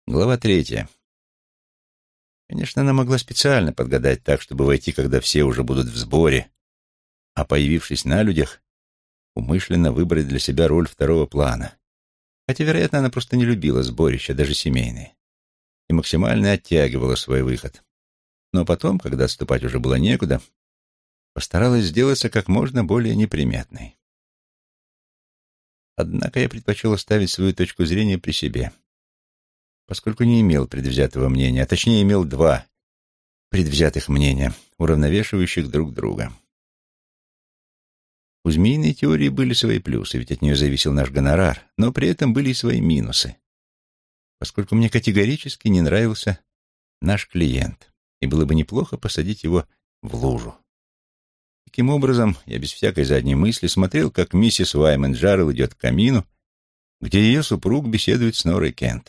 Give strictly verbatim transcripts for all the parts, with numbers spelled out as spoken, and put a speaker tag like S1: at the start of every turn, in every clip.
S1: Глава третья. Конечно, она могла специально подгадать так, чтобы войти, когда все уже будут в сборе, а, появившись на людях, умышленно выбрать для себя роль второго плана. Хотя, вероятно, она просто не любила сборища, даже семейные, и максимально оттягивала свой выход. Но потом, когда отступать уже было некуда, постаралась сделаться как можно более неприметной. Однако я предпочел оставить свою точку зрения при себе, поскольку не имел предвзятого мнения, а точнее имел два предвзятых мнения, уравновешивающих друг друга. У змеиной теории были свои плюсы, ведь от нее зависел наш гонорар, но при этом были и свои минусы, поскольку мне категорически не нравился наш клиент, и было бы неплохо посадить его в лужу. Таким образом, я без всякой задней мысли смотрел, как миссис Уайман Джаррелл идет к камину, где ее супруг беседует с Норой Кент.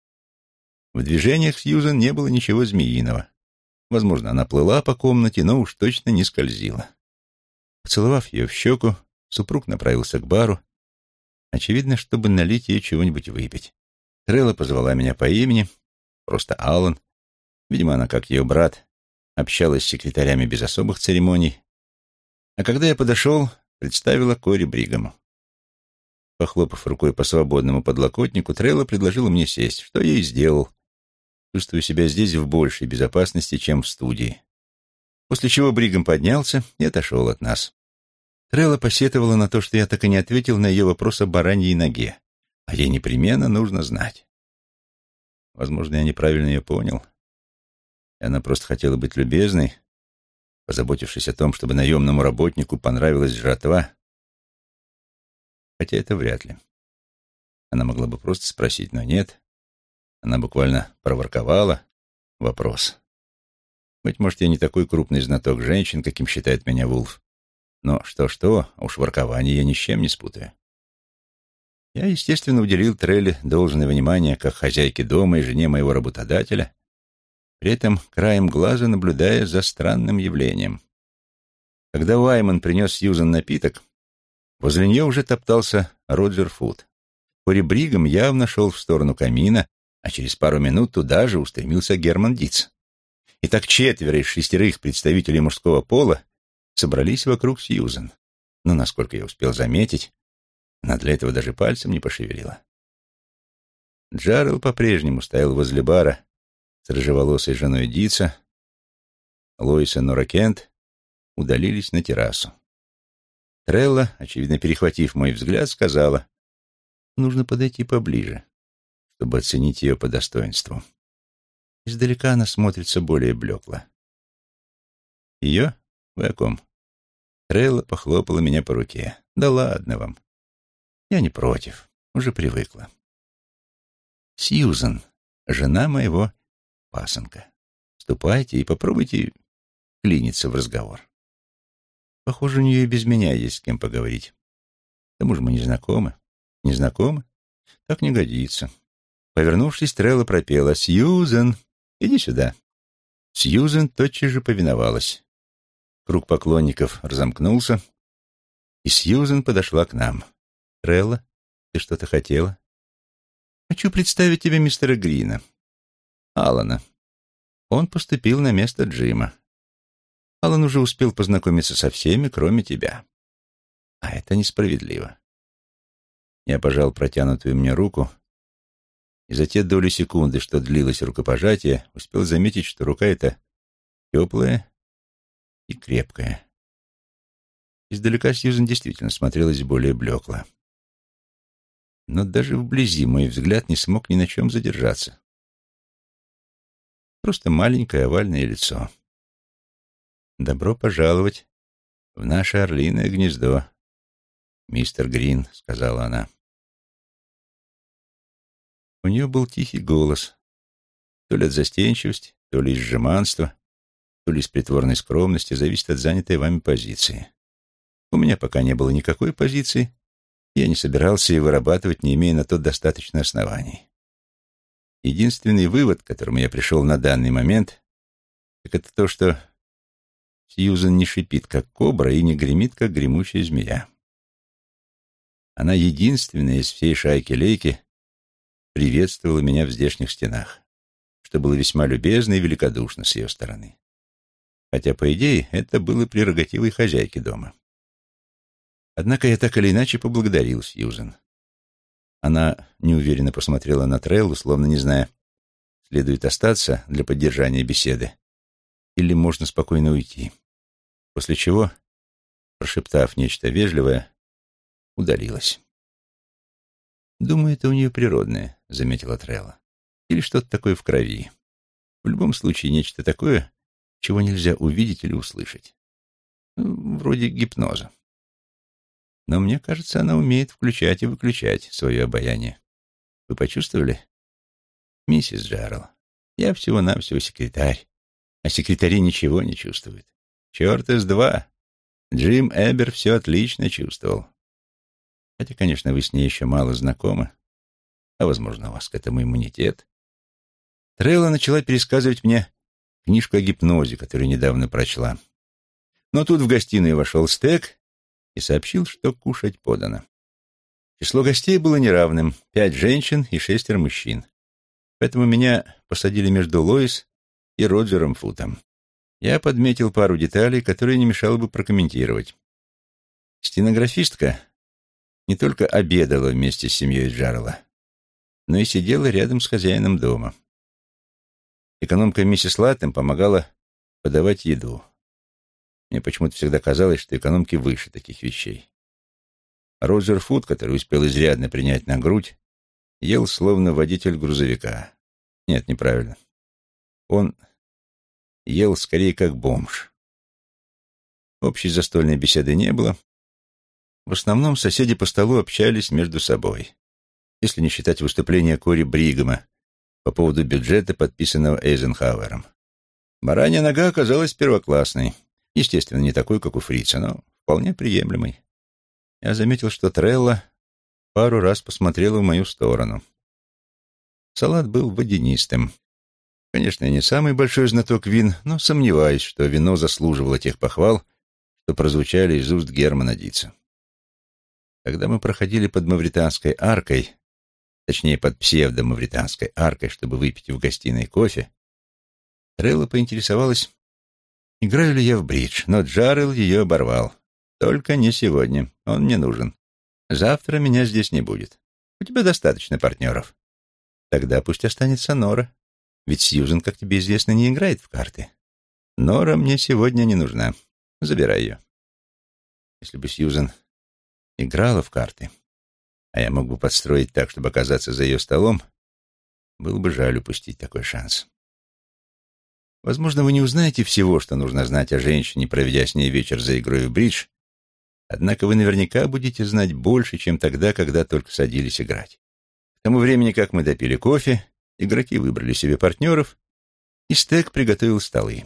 S1: В движениях Сьюзен не было ничего змеиного. Возможно, она плыла по комнате, но уж точно не скользила. Поцеловав ее в щеку, супруг направился к бару, очевидно, чтобы налить ей чего-нибудь выпить. Трелла позвала меня по имени, просто Аллан. Видимо, она, как ее брат, общалась с секретарями без особых церемоний. А когда я подошел, представила Кори Бригаму. Похлопав рукой по свободному подлокотнику, Трелла предложила мне сесть, что я и сделал, чувствуя себя здесь в большей безопасности, чем в студии. После чего Бригам поднялся и отошел от нас. Трелла посетовала на то, что я так и не ответил на ее вопрос о бараньей ноге, а ей непременно нужно знать. Возможно, я неправильно ее понял, и она просто хотела быть любезной, позаботившись о том, чтобы наемному работнику понравилась жратва, хотя это вряд ли. Она могла бы просто спросить, но нет. Она буквально проворковала вопрос. Быть может, я не такой крупный знаток женщин, каким считает меня Вулф, но что-что, уж воркование я ни с чем не спутаю. Я, естественно, уделил Трелле должное внимание как хозяйке дома и жене моего работодателя, при этом краем глаза наблюдая за странным явлением. Когда Уайман принес Сьюзен напиток, возле нее уже топтался Роджер Фуд. Кори Бригам явно шел в сторону камина, а через пару минут туда же устремился Герман Диц. И так четверо из шестерых представителей мужского пола собрались вокруг Сьюзен. Но, насколько я успел заметить, она для этого даже пальцем не пошевелила. Джаррелл по-прежнему стоял возле бара с рыжеволосой женой Дица. Лоис и Нора Кент удалились на террасу. Трелла, очевидно перехватив мой взгляд, сказала: «Нужно подойти поближе, чтобы оценить ее по достоинству. Издалека она смотрится более блекло». «Ее? Вы о ком?» Трелла похлопала меня по руке. «Да ладно вам. Я не против, уже привыкла. Сьюзен, жена моего пасынка. Ступайте и попробуйте клиниться в разговор. Похоже, у нее и без меня есть с кем поговорить. К тому же мы не знакомы. Не знакомы? Так не годится». Повернувшись, Трелла пропела: «Сьюзен, иди сюда». Сьюзен тотчас же повиновалась. Круг поклонников разомкнулся, и Сьюзен подошла к нам. «Трелла, ты что-то хотела?» «Хочу представить тебе мистера Грина, Алана. Он поступил на место Джима. Алан уже успел познакомиться со всеми, кроме тебя. А это несправедливо». Я пожал протянутую мне руку, и за те доли секунды, что длилось рукопожатие, успел заметить, что рука эта теплая и крепкая. Издалека Сьюзен действительно смотрелась более блекло. Но даже вблизи мой взгляд не смог ни на чем задержаться. Просто маленькое овальное лицо. «Добро пожаловать в наше орлиное гнездо, мистер Грин», — сказала она. У нее был тихий голос, то ли от застенчивости, то ли из жеманства, то ли из притворной скромности, зависит от занятой вами позиции. У меня пока не было никакой позиции, я не собирался ее вырабатывать, не имея на то достаточно оснований. Единственный вывод, к которому я пришел на данный момент, так это то, что Сьюзен не шипит, как кобра, и не гремит, как гремучая змея. Она единственная из всей шайки-лейки, при приветствовала меня в здешних стенах, что было весьма любезно и великодушно с ее стороны. Хотя, по идее, это было прерогативой хозяйки дома. Однако я так или иначе поблагодарил Сьюзен. Она неуверенно посмотрела на Треллу, словно не зная, следует остаться для поддержания беседы или можно спокойно уйти, после чего, прошептав нечто вежливое, удалилась. «Думаю, это у нее природное», — заметила Трелла. «Или что-то такое в крови. В любом случае, нечто такое, чего нельзя увидеть или услышать. Ну, вроде гипноза. Но мне кажется, она умеет включать и выключать свое обаяние. Вы почувствовали? Миссис Джералл, я всего-навсего секретарь, а секретари ничего не чувствуют. Черт из два. Джим Эбер все отлично чувствовал. Хотя, конечно, вы с ней еще мало знакомы, а, возможно, у вас к этому иммунитет. Трелла начала пересказывать мне книжку о гипнозе, которую недавно прочла. Но тут в гостиную вошел Стек и сообщил, что кушать подано. Число гостей было неравным — пять женщин и шестеро мужчин. Поэтому меня посадили между Лоис и Роджером Футом. Я подметил пару деталей, которые не мешало бы прокомментировать. Стенографистка не только обедала вместе с семьей Джералла, но и сидела рядом с хозяином дома. Экономка миссис Латтем помогала подавать еду. Мне почему-то всегда казалось, что экономки выше таких вещей. Роджер Фут, который успел изрядно принять на грудь, ел словно водитель грузовика. Нет, неправильно. Он ел скорее как бомж. Общей застольной беседы не было. В основном соседи по столу общались между собой, если не считать выступления Кори Бригама по поводу бюджета, подписанного Эйзенхауэром. Баранья нога оказалась первоклассной. Естественно, не такой, как у фрица, но вполне приемлемой. Я заметил, что Трелла пару раз посмотрела в мою сторону. Салат был водянистым. Конечно, я не самый большой знаток вин, но сомневаюсь, что вино заслуживало тех похвал, что прозвучали из уст Германа Дитца. Когда мы проходили под Мавританской аркой, точнее, под псевдо-мавританской аркой, чтобы выпить в гостиной кофе, Трелла поинтересовалась, играю ли я в бридж, но Джералл ее оборвал. Только не сегодня, он мне нужен. Завтра меня здесь не будет. У тебя достаточно партнеров. Тогда пусть останется Нора, ведь Сьюзен, как тебе известно, не играет в карты. Нора мне сегодня не нужна. Забирай ее. Если бы Сьюзен играла в карты, а я мог бы подстроить так, чтобы оказаться за ее столом, было бы жаль упустить такой шанс. Возможно, вы не узнаете всего, что нужно знать о женщине, проведя с ней вечер за игрой в бридж, однако вы наверняка будете знать больше, чем тогда, когда только садились играть. К тому времени, как мы допили кофе, игроки выбрали себе партнеров, и Стек приготовил столы.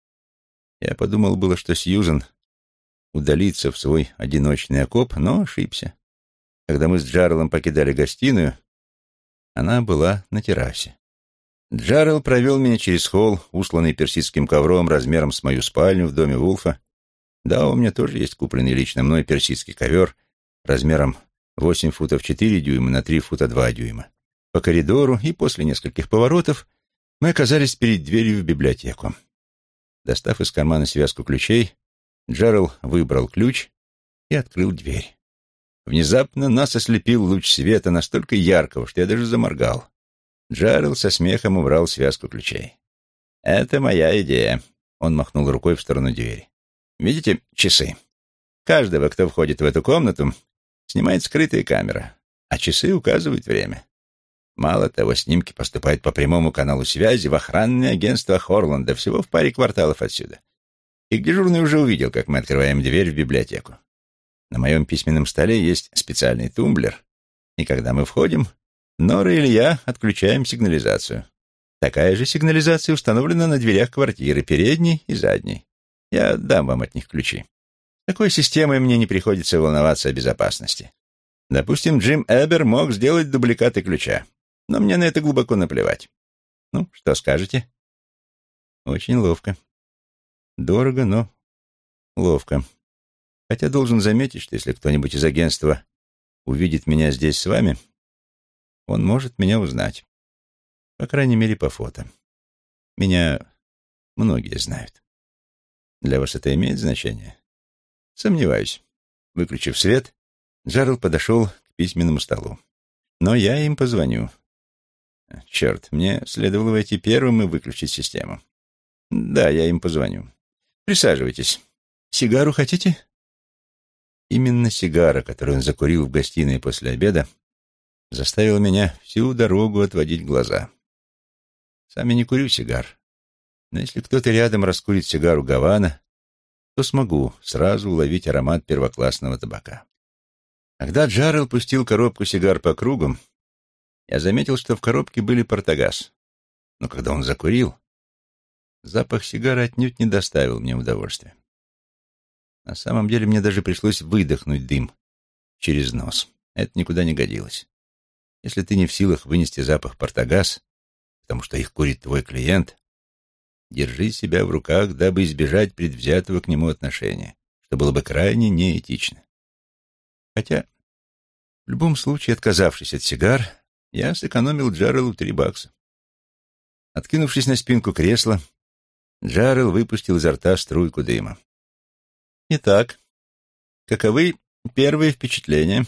S1: Я подумал было, что Сьюзен удалится в свой одиночный окоп, но ошибся. Когда мы с Джераллом покидали гостиную, она была на террасе. Джералл провел меня через холл, усланный персидским ковром размером с мою спальню в доме Вулфа. Да, у меня тоже есть купленный лично мной персидский ковер размером восемь футов четыре дюйма на три фута два дюйма. По коридору и после нескольких поворотов мы оказались перед дверью в библиотеку. Достав из кармана связку ключей, Джералл выбрал ключ и открыл дверь. Внезапно нас ослепил луч света настолько яркого, что я даже заморгал. Джералл со смехом убрал связку ключей. «Это моя идея», — он махнул рукой в сторону двери. «Видите часы? Каждого, кто входит в эту комнату, снимает скрытая камера, а часы указывают время. Мало того, снимки поступают по прямому каналу связи в охранное агентство Хорланда, всего в паре кварталов отсюда. Их дежурный уже увидел, как мы открываем дверь в библиотеку. На моем письменном столе есть специальный тумблер, и когда мы входим, Нора или я отключаем сигнализацию. Такая же сигнализация установлена на дверях квартиры, передней и задней. Я дам вам от них ключи. С такой системой мне не приходится волноваться о безопасности. Допустим, Джим Эбер мог сделать дубликаты ключа, но мне на это глубоко наплевать. Ну, что скажете?» «Очень ловко. Дорого, но ловко. Хотя должен заметить, что если кто-нибудь из агентства увидит меня здесь с вами, Он может меня узнать. По крайней мере, по фото. Меня многие знают. Для вас это имеет значение? Сомневаюсь. Выключив свет, Джеральд подошел к письменному столу. Но я им позвоню. Черт, мне следовало войти первым и выключить систему. Да, я им позвоню. Присаживайтесь. Сигару хотите? Именно сигара, которую он закурил в гостиной после обеда, заставила меня всю дорогу отводить глаза. Сам я не курю сигар, но если кто-то рядом раскурит сигару Гавана, то смогу сразу уловить аромат первоклассного табака. Когда Джеральд пустил коробку сигар по кругу, я заметил, что в коробке были Портагас. Но когда он закурил, запах сигары отнюдь не доставил мне удовольствия. На самом деле мне даже пришлось выдохнуть дым через нос. Это никуда не годилось. Если ты не в силах вынести запах Портагас, потому что их курит твой клиент, держи себя в руках, дабы избежать предвзятого к нему отношения, что было бы крайне неэтично. Хотя, в любом случае, отказавшись от сигар, я сэкономил Джеральду три бакса. Откинувшись на спинку кресла, Джеральд выпустил изо рта струйку дыма. Итак, каковы первые впечатления?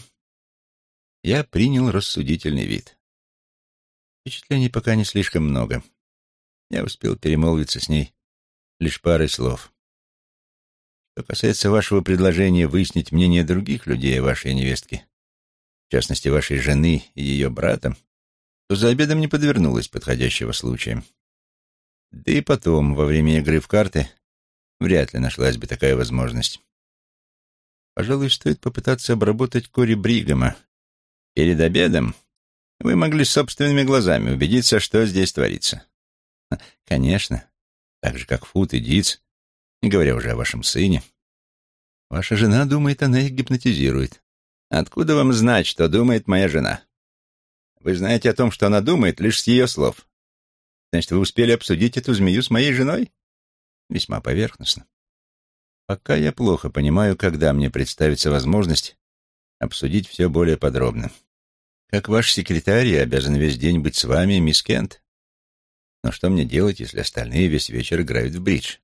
S1: Я принял рассудительный вид. Впечатлений пока не слишком много. Я успел перемолвиться с ней лишь парой слов. Что касается вашего предложения выяснить мнение других людей о вашей невестке, в частности, вашей жены и ее брата, то за обедом не подвернулось подходящего случая. Да и потом, во время игры в карты, вряд ли нашлась бы такая возможность. Пожалуй, стоит попытаться обработать Кори Бригама. Перед обедом вы могли собственными глазами убедиться, что здесь творится. Конечно, так же, как Фут и Диц, не говоря уже о вашем сыне. Ваша жена думает, она их гипнотизирует. Откуда вам знать, что думает моя жена? Вы знаете о том, что она думает, лишь с ее слов. Значит, вы успели обсудить эту змею с моей женой? Весьма поверхностно. Пока я плохо понимаю, когда мне представится возможность обсудить все более подробно. Как ваш секретарь, я обязан весь день быть с вами, мисс Кент. Но что мне делать, если остальные весь вечер играют в бридж?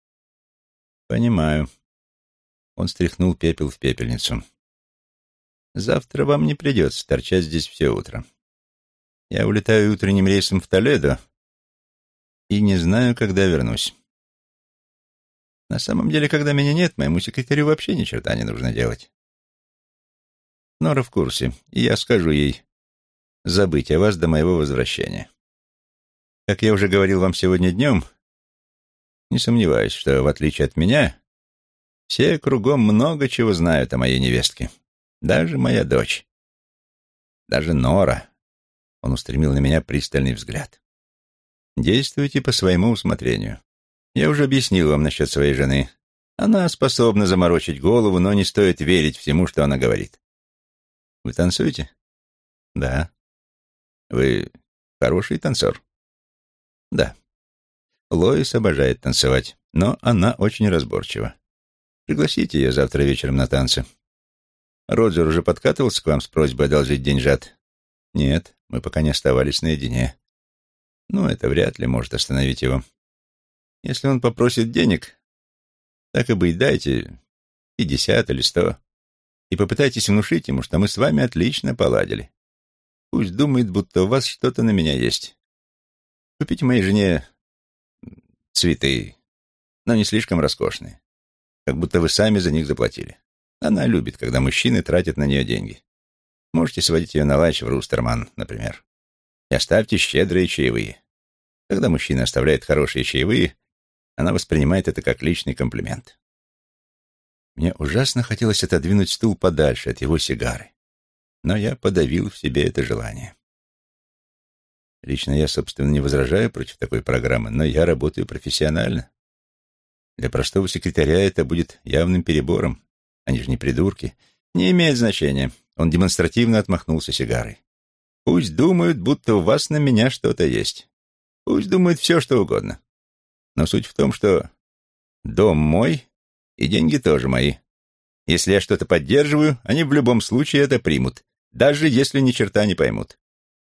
S1: Понимаю. Он стряхнул пепел в пепельницу. Завтра вам не придется торчать здесь все утро. Я улетаю утренним рейсом в Толедо и не знаю, когда вернусь. На самом деле, когда меня нет, моему секретарю вообще ни черта не нужно делать. Нора в курсе, и я скажу ей забыть о вас до моего возвращения. Как я уже говорил вам сегодня днем, не сомневаюсь, что, в отличие от меня, все кругом много чего знают о моей невестке. Даже моя дочь. Даже Нора. Он устремил на меня пристальный взгляд. Действуйте по своему усмотрению. Я уже объяснил вам насчет своей жены. Она способна заморочить голову, но не стоит верить всему, что она говорит. Вы танцуете? Да. Вы хороший танцор? Да. Лоис обожает танцевать, но она очень разборчива. Пригласите ее завтра вечером на танцы. Роджер уже подкатывался к вам с просьбой одолжить деньжат? Нет, мы пока не оставались наедине. Ну, это вряд ли может остановить его. Если он попросит денег, так и быть, дайте пятьдесят или сто, и попытайтесь внушить ему, что мы с вами отлично поладили. Пусть думает, будто у вас что-то на меня есть. Купите моей жене цветы, но не слишком роскошные, как будто вы сами за них заплатили. Она любит, когда мужчины тратят на нее деньги. Можете сводить ее на ланч в Рустерман, например. И оставьте щедрые чаевые. Когда мужчина оставляет хорошие чаевые, она воспринимает это как личный комплимент. Мне ужасно хотелось отодвинуть стул подальше от его сигары, но я подавил в себе это желание. Лично я, собственно, не возражаю против такой программы, но я работаю профессионально. Для простого секретаря это будет явным перебором. Они же не придурки. Не имеет значения. Он демонстративно отмахнулся сигарой. Пусть думают, будто у вас на меня что-то есть. Пусть думают все, что угодно. Но суть в том, что дом мой, и деньги тоже мои. Если я что-то поддерживаю, они в любом случае это примут, даже если ни черта не поймут.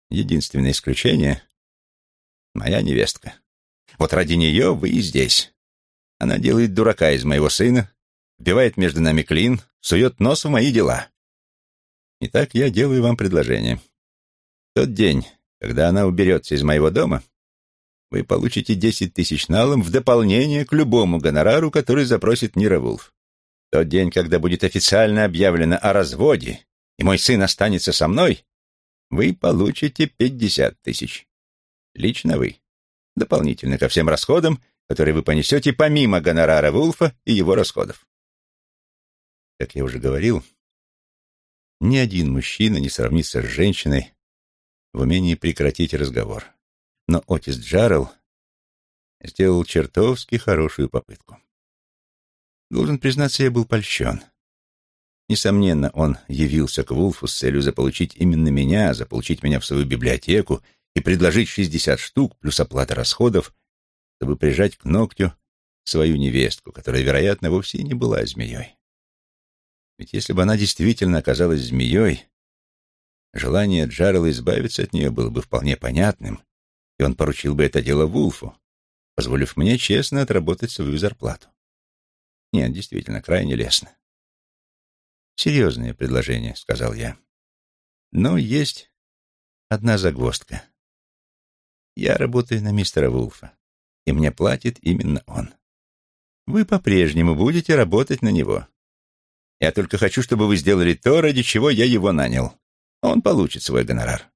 S1: Единственное исключение — моя невестка. Вот ради нее вы и здесь. Она делает дурака из моего сына, вбивает между нами клин, сует нос в мои дела. Итак, я делаю вам предложение. В тот день, когда она уберется из моего дома, вы получите десять тысяч налом в дополнение к любому гонорару, который запросит Нира Вулф. В тот день, когда будет официально объявлено о разводе, и мой сын останется со мной, вы получите пятьдесят тысяч. Лично вы. Дополнительно ко всем расходам, которые вы понесете помимо гонорара Вулфа и его расходов. Как я уже говорил, ни один мужчина не сравнится с женщиной в умении прекратить разговор. Но Отис Джарелл сделал чертовски хорошую попытку. Должен признаться, я был польщен. Несомненно, он явился к Вулфу с целью заполучить именно меня, заполучить меня в свою библиотеку и предложить шестьдесят штук плюс оплата расходов, чтобы прижать к ногтю свою невестку, которая, вероятно, вовсе не была змеей. Ведь если бы она действительно оказалась змеей, желание Джарелла избавиться от нее было бы вполне понятным, и он поручил бы это дело Вулфу, позволив мне честно отработать свою зарплату. Нет, действительно, крайне лестно. «Серьезное предложение», — сказал я. «Но есть одна загвоздка. Я работаю на мистера Вулфа, и мне платит именно он. Вы по-прежнему будете работать на него. Я только хочу, чтобы вы сделали то, ради чего я его нанял. Он получит свой гонорар».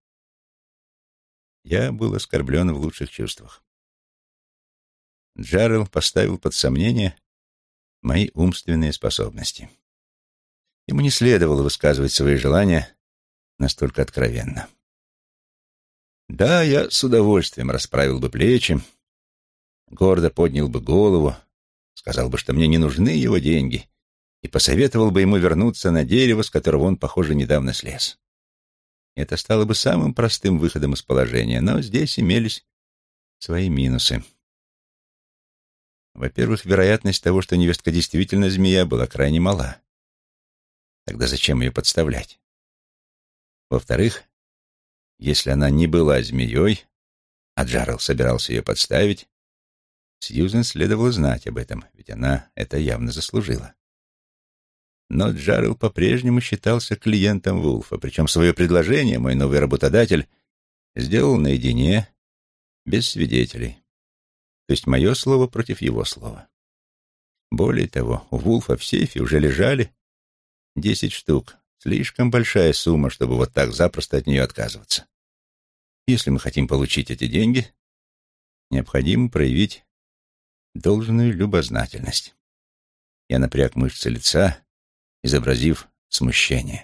S1: Я был оскорблен в лучших чувствах. Джарелл поставил под сомнение мои умственные способности. Ему не следовало высказывать свои желания настолько откровенно. Да, я с удовольствием расправил бы плечи, гордо поднял бы голову, сказал бы, что мне не нужны его деньги, и посоветовал бы ему вернуться на дерево, с которого он, похоже, недавно слез. Это стало бы самым простым выходом из положения, но здесь имелись свои минусы. Во-первых, вероятность того, что невестка действительно змея, была крайне мала. Тогда зачем ее подставлять? Во-вторых, если она не была змеей, а Джарелл собирался ее подставить, Сьюзен следовало знать об этом, ведь она это явно заслужила. Но Джарелл по-прежнему считался клиентом Вулфа, причем свое предложение мой новый работодатель сделал наедине, без свидетелей. То есть мое слово против его слова. Более того, у Вулфа в сейфе уже лежали десять штук. Слишком большая сумма, чтобы вот так запросто от нее отказываться. Если мы хотим получить эти деньги, необходимо проявить должную любознательность. Я напряг мышцы лица, изобразив смущение.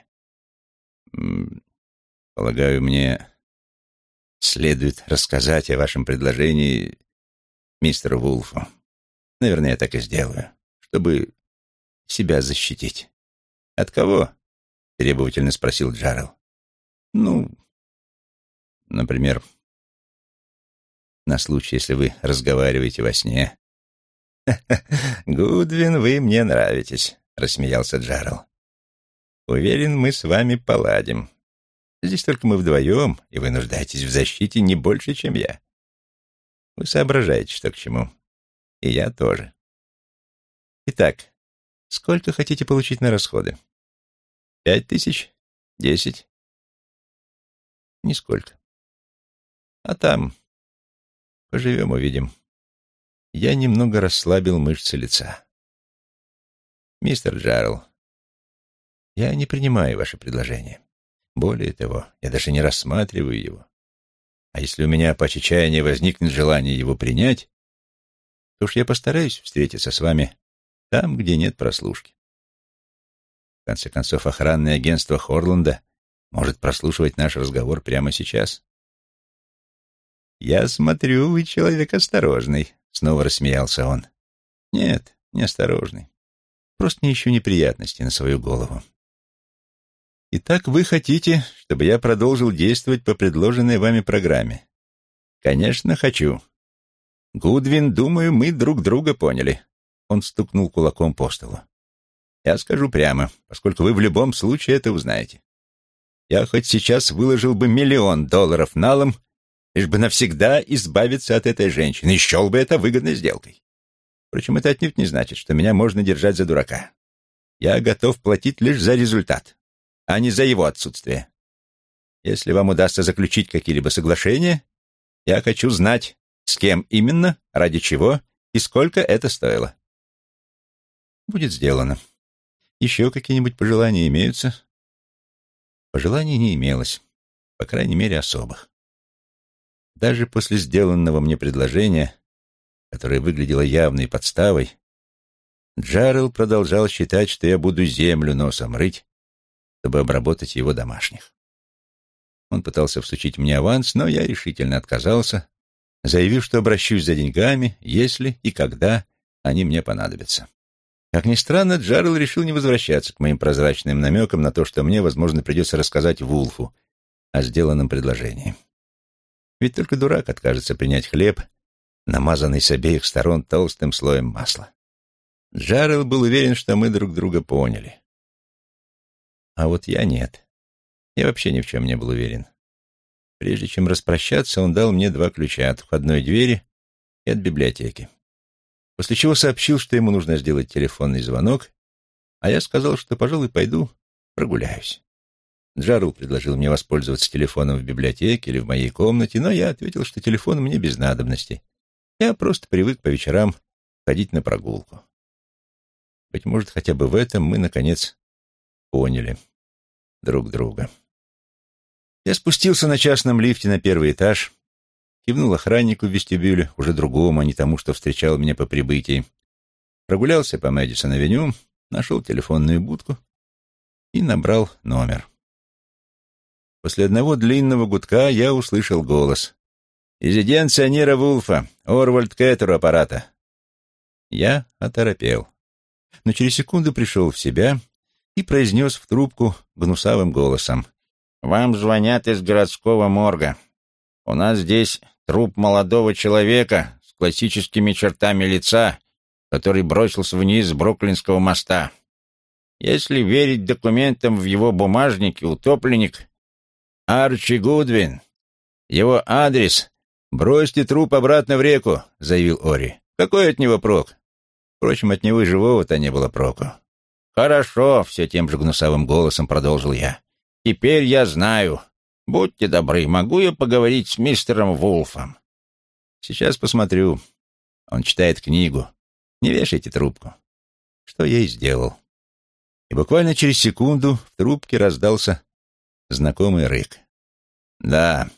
S1: «Полагаю, мне следует рассказать о вашем предложении мистеру Вулфу. Наверное, я так и сделаю, чтобы себя защитить». «От кого?» — требовательно спросил Джарелл. «Ну, например, на случай, если вы разговариваете во сне». «Гудвин, вы мне нравитесь», — рассмеялся Джарелл. «Уверен, мы с вами поладим. Здесь только мы вдвоем, и вы нуждаетесь в защите не больше, чем я. Вы соображаете, что к чему. И я тоже. Итак, сколько хотите получить на расходы? Пять тысяч? Десять? Нисколько. А там поживем, увидим». Я немного расслабил мышцы лица. «Мистер Джарелл, я не принимаю ваше предложение. Более того, я даже не рассматриваю его. А если у меня по чечаянию возникнет желание его принять, то уж я постараюсь встретиться с вами там, где нет прослушки. В конце концов, охранное агентство Хорланда может прослушивать наш разговор прямо сейчас». «Я смотрю, вы человек осторожный», — снова рассмеялся он. «Нет, не осторожный. Просто не ищу неприятностей на свою голову. Итак, вы хотите, чтобы я продолжил действовать по предложенной вами программе?» «Конечно, хочу. Гудвин, думаю, мы друг друга поняли». Он стукнул кулаком по столу. «Я скажу прямо, поскольку вы в любом случае это узнаете. я хоть сейчас выложил бы миллион долларов налом, лишь бы навсегда избавиться от этой женщины, и счел бы это выгодной сделкой. Впрочем, это отнюдь не значит, что меня можно держать за дурака. Я готов платить лишь за результат, а не за его отсутствие. Если вам удастся заключить какие-либо соглашения, я хочу знать, с кем именно, ради чего и сколько это стоило. Будет сделано. Еще какие-нибудь пожелания имеются? Пожеланий не имелось, по крайней мере, особых. Даже после сделанного мне предложения, которое выглядело явной подставой, Джарел продолжал считать, что я буду землю носом рыть, чтобы обработать его домашних. Он пытался всучить мне аванс, но я решительно отказался, заявив, что обращусь за деньгами, если и когда они мне понадобятся. Как ни странно, Джарел решил не возвращаться к моим прозрачным намекам на то, что мне, возможно, придется рассказать Вулфу о сделанном предложении. Ведь только дурак откажется принять хлеб, намазанный с обеих сторон толстым слоем масла. Джарел был уверен, что мы друг друга поняли. А вот я нет. Я вообще ни в чем не был уверен. Прежде чем распрощаться, он дал мне два ключа от входной двери и от библиотеки. После чего сообщил, что ему нужно сделать телефонный звонок, а я сказал, что, пожалуй, пойду прогуляюсь. Джарел предложил мне воспользоваться телефоном в библиотеке или в моей комнате, но я ответил, что телефон мне без надобности. Я просто привык по вечерам ходить на прогулку. Быть может, хотя бы в этом мы, наконец, поняли друг друга. Я спустился на частном лифте на первый этаж, кивнул охраннику в вестибюле, уже другому, а не тому, что встречал меня по прибытии, прогулялся по Мэдисон-авеню, нашел телефонную будку и набрал номер. После одного длинного гудка я услышал голос. «Резиденция Нира Вулфа, Орвальд Кэттер у аппарата». Я оторопел, но через секунду пришел в себя и произнес в трубку гнусавым голосом. «Вам звонят из городского морга. У нас здесь труп молодого человека с классическими чертами лица, который бросился вниз с Бруклинского моста. Если верить документам в его бумажнике, утопленник Арчи Гудвин. Его адрес — бросьте труп обратно в реку», — заявил Ори. «Какой от него прок? Впрочем, от него и живого-то не было проку». «Хорошо», — все тем же гнусавым голосом продолжил я. «Теперь я знаю. Будьте добры, могу я поговорить с мистером Вулфом?» «Сейчас посмотрю. Он читает книгу. Не вешайте трубку». Что я и сделал. И буквально через секунду в трубке раздался знакомый рык. «Да».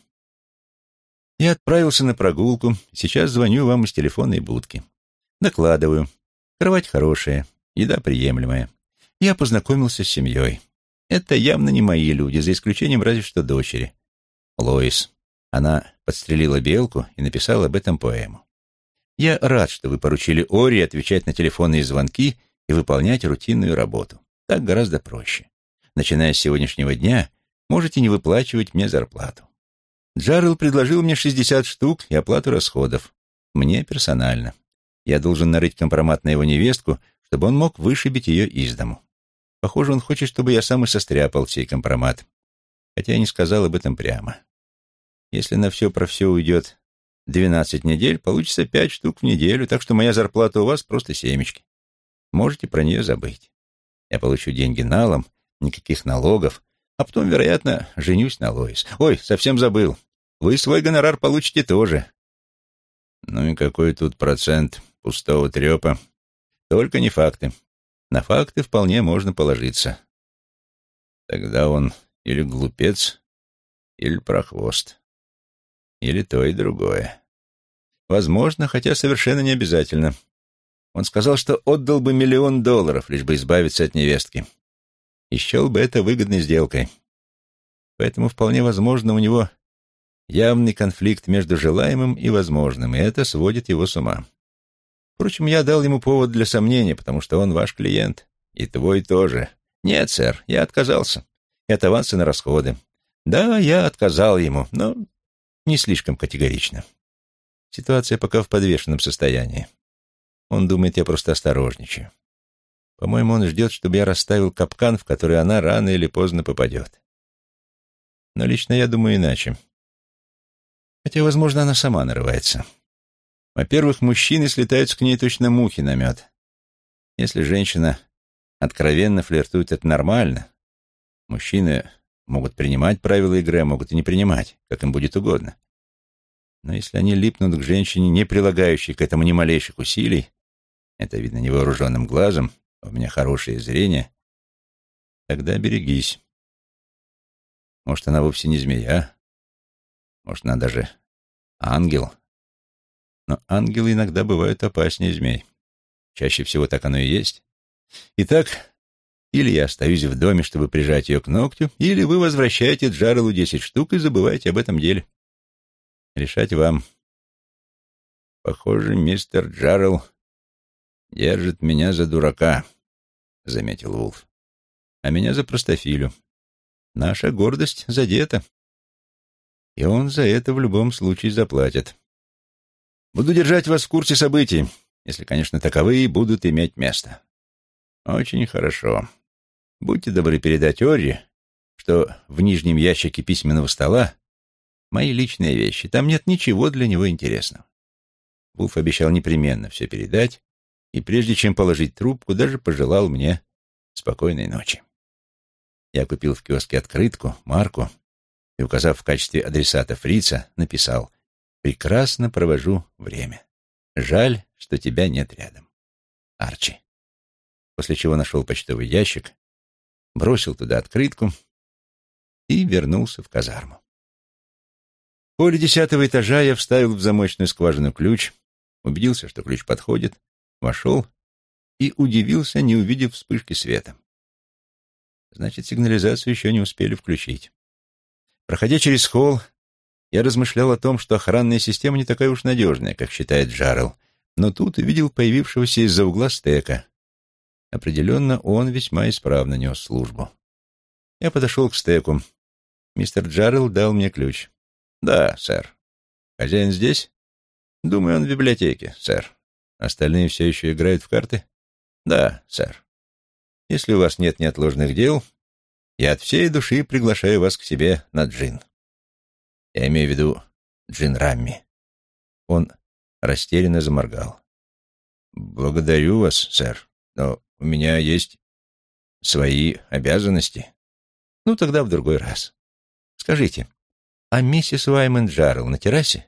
S1: Я отправился на прогулку. Сейчас звоню вам из телефонной будки. Докладываю. Кровать хорошая, еда приемлемая. Я познакомился с семьей. Это явно не мои люди, за исключением разве что дочери. Лоис. Она подстрелила белку и написала об этом поэму. Я рад, что вы поручили Ори отвечать на телефонные звонки и выполнять рутинную работу. Так гораздо проще. Начиная с сегодняшнего дня, можете не выплачивать мне зарплату. Джарел предложил мне шестьдесят штук и оплату расходов. Мне персонально. Я должен нарыть компромат на его невестку, чтобы он мог вышибить ее из дому. Похоже, он хочет, чтобы я сам и состряпал сей компромат. Хотя я не сказал об этом прямо. Если на все про все уйдет двенадцать недель, получится пять штук в неделю, так что моя зарплата у вас просто семечки. Можете про нее забыть. Я получу деньги налом, никаких налогов, а потом, вероятно, женюсь на Лоис. Ой, совсем забыл. Вы свой гонорар получите тоже. Ну и какой тут процент пустого трепа? Только не факты. На факты вполне можно положиться. Тогда он или глупец, или прохвост. Или то и другое. Возможно, хотя совершенно не обязательно. Он сказал, что отдал бы миллион долларов, лишь бы избавиться от невестки. И счел бы это выгодной сделкой. Поэтому вполне возможно, у него явный конфликт между желаемым и возможным, и это сводит его с ума. Впрочем, я дал ему повод для сомнения, потому что он ваш клиент. И твой тоже. Нет, сэр, я отказался. И от аванса на расходы. Да, я отказал ему, но не слишком категорично. Ситуация пока в подвешенном состоянии. Он думает, я просто осторожничаю. По-моему, он ждет, чтобы я расставил капкан, в который она рано или поздно попадет. Но лично я думаю иначе. Хотя, возможно, она сама нарывается. Во-первых, мужчины слетаются к ней точно мухи на мед. Если женщина откровенно флиртует, это нормально. Мужчины могут принимать правила игры, а могут и не принимать, как им будет угодно. Но если они липнут к женщине, не прилагающей к этому ни малейших усилий, это видно невооруженным глазом, у меня хорошее зрение, тогда берегись. Может, она вовсе не змея, может, она даже ангел. Но ангелы иногда бывают опаснее змей. Чаще всего так оно и есть. Итак, или я остаюсь в доме, чтобы прижать ее к ногтю, или вы возвращаете Джарелу десять штук и забываете об этом деле. Решать вам. Похоже, мистер Джарел держит меня за дурака, — заметил Вулф. А меня за простофилю. Наша гордость задета. И он за это в любом случае заплатит. Буду держать вас в курсе событий, если, конечно, таковые будут иметь место. Очень хорошо. Будьте добры передать Орри, что в нижнем ящике письменного стола мои личные вещи. Там нет ничего для него интересного. Вулф обещал непременно все передать, и прежде чем положить трубку, даже пожелал мне спокойной ночи. Я купил в киоске открытку, марку, и, указав в качестве адресата фрица, написал: «Прекрасно провожу время. Жаль, что тебя нет рядом. Арчи». После чего нашел почтовый ящик, бросил туда открытку и вернулся в казарму. В холле десятого этажа я вставил в замочную скважину ключ, убедился, что ключ подходит, вошел и удивился, не увидев вспышки света. Значит, сигнализацию еще не успели включить. Проходя через холл, я размышлял о том, что охранная система не такая уж надежная, как считает Джарел, но тут увидел появившегося из-за угла Стека. Определенно, он весьма исправно нес службу. Я подошел к Стеку. Мистер Джарел дал мне ключ. «Да, сэр». «Хозяин здесь?» «Думаю, он в библиотеке, сэр». «Остальные все еще играют в карты?» «Да, сэр». «Если у вас нет неотложных дел, я от всей души приглашаю вас к себе на джин». Я имею в виду джин Рамми. Он растерянно заморгал. «Благодарю вас, сэр, но у меня есть свои обязанности». «Ну, тогда в другой раз. Скажите, а миссис Уайман Джарел на террасе?»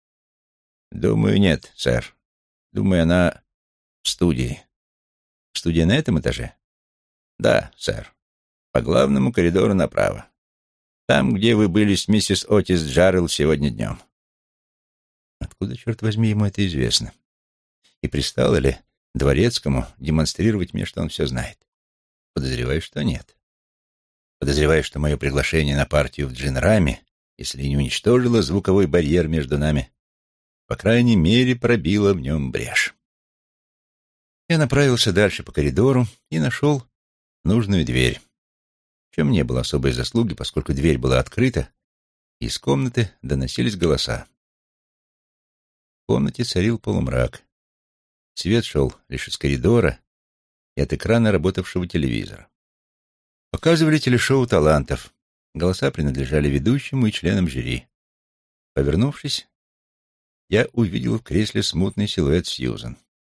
S1: «Думаю, нет, сэр. Думаю, она в студии». «Студия на этом этаже?» «Да, сэр. По главному коридору направо. Там, где вы были с миссис Отис Джарел сегодня днем». Откуда, черт возьми, ему это известно? И пристало ли Дворецкому демонстрировать мне, что он все знает? Подозреваю, что нет. Подозреваю, что мое приглашение на партию в джин-раме, если и не уничтожило звуковой барьер между нами, по крайней мере, пробило в нем брешь. Я направился дальше по коридору и нашел нужную дверь. В чем не было особой заслуги, поскольку дверь была открыта, и из комнаты доносились голоса. В комнате царил полумрак. Свет шел лишь из коридора и от экрана работавшего телевизора. Показывали телешоу талантов. Голоса принадлежали ведущему и членам жюри. Повернувшись, я увидел в кресле смутный силуэт Сьюзан.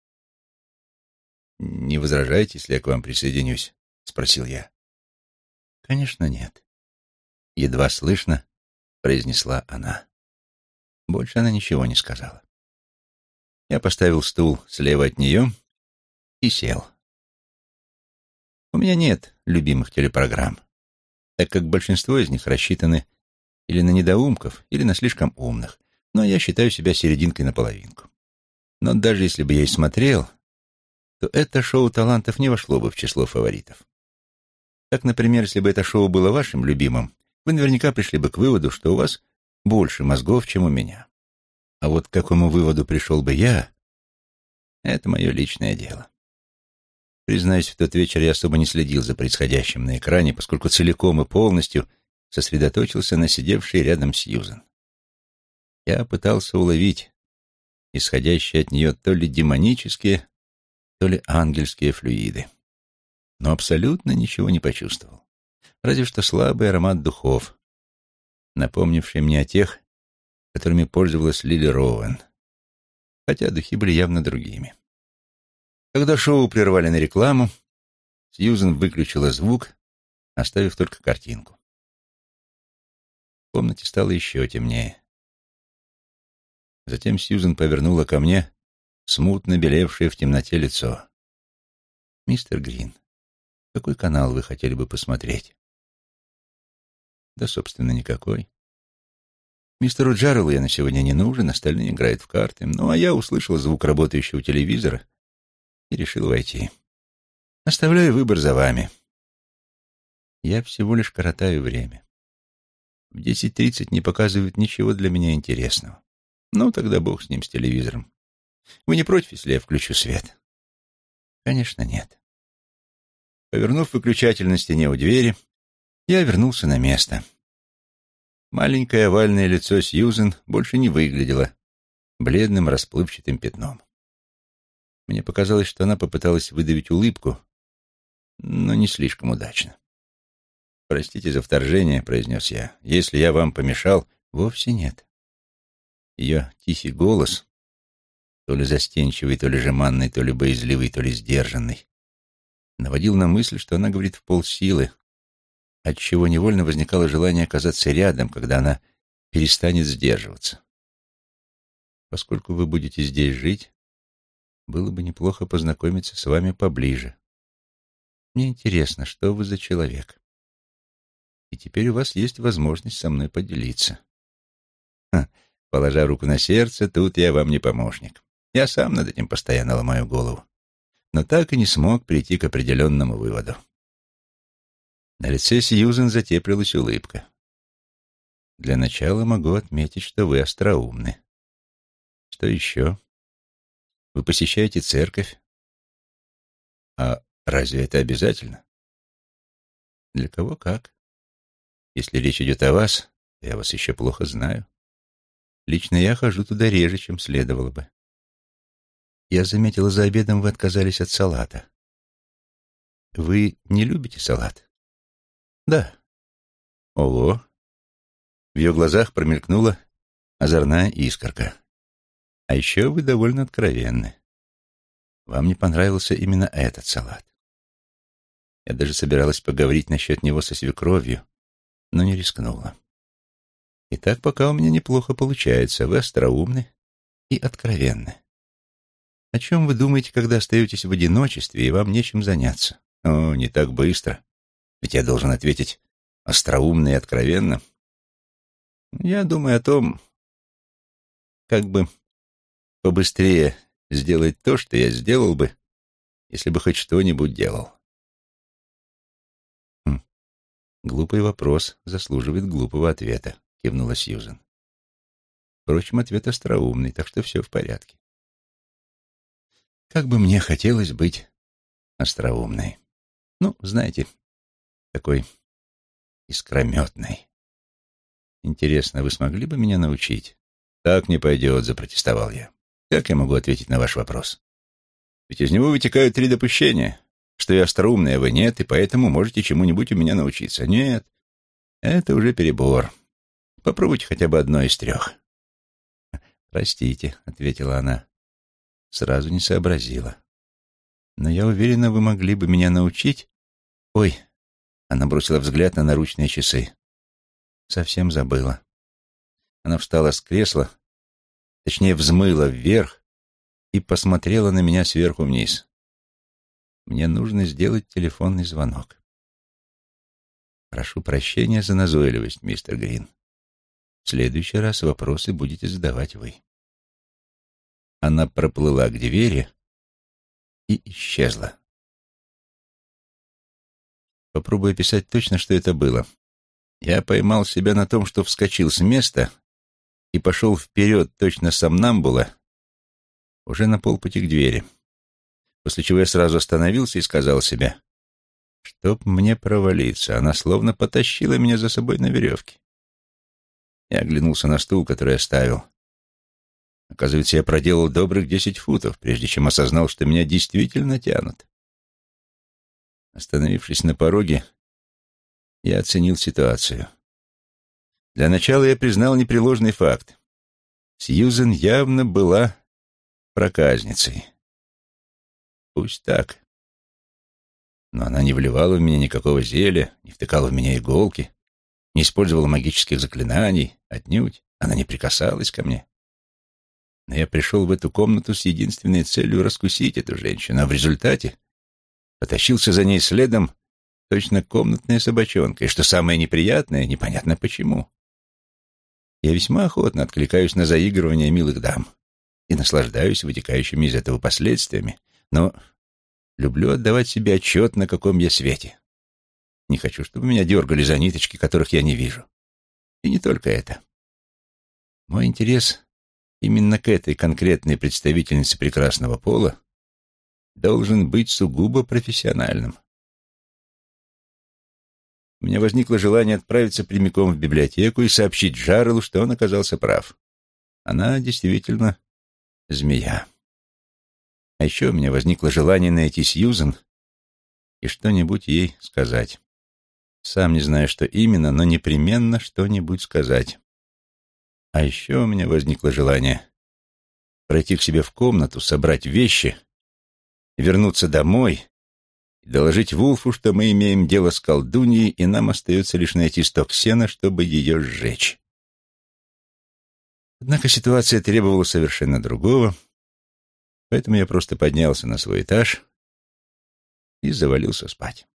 S1: «Не возражаете, если я к вам присоединюсь?» — спросил я. «Конечно, нет», — едва слышно произнесла она. Больше она ничего не сказала. Я поставил стул слева от нее и сел. У меня нет любимых телепрограмм, так как большинство из них рассчитаны или на недоумков, или на слишком умных, но я считаю себя серединкой на половинку. Но даже если бы я и смотрел, то это шоу талантов не вошло бы в число фаворитов. Так, например, если бы это шоу было вашим любимым, вы наверняка пришли бы к выводу, что у вас больше мозгов, чем у меня. А вот к какому выводу пришел бы я, это мое личное дело. Признаюсь, в тот вечер я особо не следил за происходящим на экране, поскольку целиком и полностью сосредоточился на сидевшей рядом Сьюзан. Я пытался уловить исходящие от нее то ли демонические, то ли ангельские флюиды, но абсолютно ничего не почувствовал. Разве что слабый аромат духов, напомнившие мне о тех, которыми пользовалась Лили Роуэн, хотя духи были явно другими. Когда шоу прервали на рекламу, Сьюзен выключила звук, оставив только картинку. В комнате стало еще темнее. Затем Сьюзен повернула ко мне смутно белевшее в темноте лицо. «Мистер Грин, какой канал вы хотели бы посмотреть?» «Да, собственно, никакой. Мистеру Джарреллу я на сегодня не нужен, остальные играют в карты. Ну, а я услышал звук работающего телевизора и решил войти. Оставляю выбор за вами. Я всего лишь коротаю время. В десять тридцать не показывают ничего для меня интересного. Ну, тогда бог с ним, с телевизором. Вы не против, если я включу свет?» «Конечно, нет». Повернув выключатель на стене у двери, я вернулся на место. Маленькое овальное лицо Сьюзен больше не выглядело бледным расплывчатым пятном. Мне показалось, что она попыталась выдавить улыбку, но не слишком удачно. «Простите за вторжение», — произнес я. «Если я вам помешал...» «Вовсе нет». Ее тихий голос, то ли застенчивый, то ли жеманный, то ли боязливый, то ли сдержанный, наводил на мысль, что она говорит в полсилы, отчего невольно возникало желание оказаться рядом, когда она перестанет сдерживаться. «Поскольку вы будете здесь жить, было бы неплохо познакомиться с вами поближе. Мне интересно, что вы за человек. И теперь у вас есть возможность со мной поделиться». Ха, положа руку на сердце, тут я вам не помощник. Я сам над этим постоянно ломаю голову, но так и не смог прийти к определенному выводу. На лице Сьюзен затеплилась улыбка. «Для начала могу отметить, что вы остроумны. Что еще? Вы посещаете церковь? А разве это обязательно? Для кого как. Если речь идет о вас, я вас еще плохо знаю. Лично я хожу туда реже, чем следовало бы. Я заметила, за обедом вы отказались от салата. Вы не любите салат?» «Да». «Ого!» В ее глазах промелькнула озорная искорка. «А еще вы довольно откровенны. Вам не понравился именно этот салат. Я даже собиралась поговорить насчет него со свекровью, но не рискнула. Итак, пока у меня неплохо получается. Вы остроумны и откровенны. О чем вы думаете, когда остаетесь в одиночестве, и вам нечем заняться? О, не так быстро. Ведь я должен ответить остроумно и откровенно. Я думаю о том, как бы побыстрее сделать то, что я сделал бы, если бы хоть что-нибудь делал». Хм. «Глупый вопрос заслуживает глупого ответа», — кивнула Сьюзен. «Впрочем, ответ остроумный, так что все в порядке. Как бы мне хотелось быть остроумной. Ну, знаете, такой искрометной. Интересно, вы смогли бы меня научить?» «Так не пойдет», — запротестовал я. «Как я могу ответить на ваш вопрос? Ведь из него вытекают три допущения, что я остроумный, а вы нет, и поэтому можете чему-нибудь у меня научиться. Нет, это уже перебор. Попробуйте хотя бы одно из трех». «Простите», — ответила она. Сразу не сообразила. «Но я уверена, вы могли бы меня научить...» «Ой!» — она бросила взгляд на наручные часы. «Совсем забыла». Она встала с кресла, точнее, взмыла вверх и посмотрела на меня сверху вниз. «Мне нужно сделать телефонный звонок. Прошу прощения за назойливость, мистер Грин. В следующий раз вопросы будете задавать вы». Она проплыла к двери и исчезла. Попробую описать точно, что это было. Я поймал себя на том, что вскочил с места и пошел вперед, точно сомнамбула, уже на полпути к двери, после чего я сразу остановился и сказал себе, чтоб мне провалиться, она словно потащила меня за собой на веревке. Я оглянулся на стул, который оставил. Оказывается, я проделал добрых десять футов, прежде чем осознал, что меня действительно тянут. Остановившись на пороге, я оценил ситуацию. Для начала я признал непреложный факт. Сьюзен явно была проказницей. Пусть так. Но она не вливала в меня никакого зелья, не втыкала в меня иголки, не использовала магических заклинаний, отнюдь. Она не прикасалась ко мне. Но я пришел в эту комнату с единственной целью раскусить эту женщину, а в результате потащился за ней следом точно комнатная собачонка, и, что самое неприятное, непонятно почему. Я весьма охотно откликаюсь на заигрывания милых дам и наслаждаюсь вытекающими из этого последствиями, но люблю отдавать себе отчет, на каком я свете. Не хочу, чтобы меня дергали за ниточки, которых я не вижу. И не только это. Мой интерес именно к этой конкретной представительнице прекрасного пола должен быть сугубо профессиональным. У меня возникло желание отправиться прямиком в библиотеку и сообщить Джарелу, что он оказался прав. Она действительно змея. А еще у меня возникло желание найти Сьюзен и что-нибудь ей сказать. Сам не знаю, что именно, но непременно что-нибудь сказать. А еще у меня возникло желание пройти к себе в комнату, собрать вещи, вернуться домой и доложить Вулфу, что мы имеем дело с колдуньей, и нам остается лишь найти сток сена, чтобы ее сжечь. Однако ситуация требовала совершенно другого, поэтому я просто поднялся на свой этаж и завалился спать.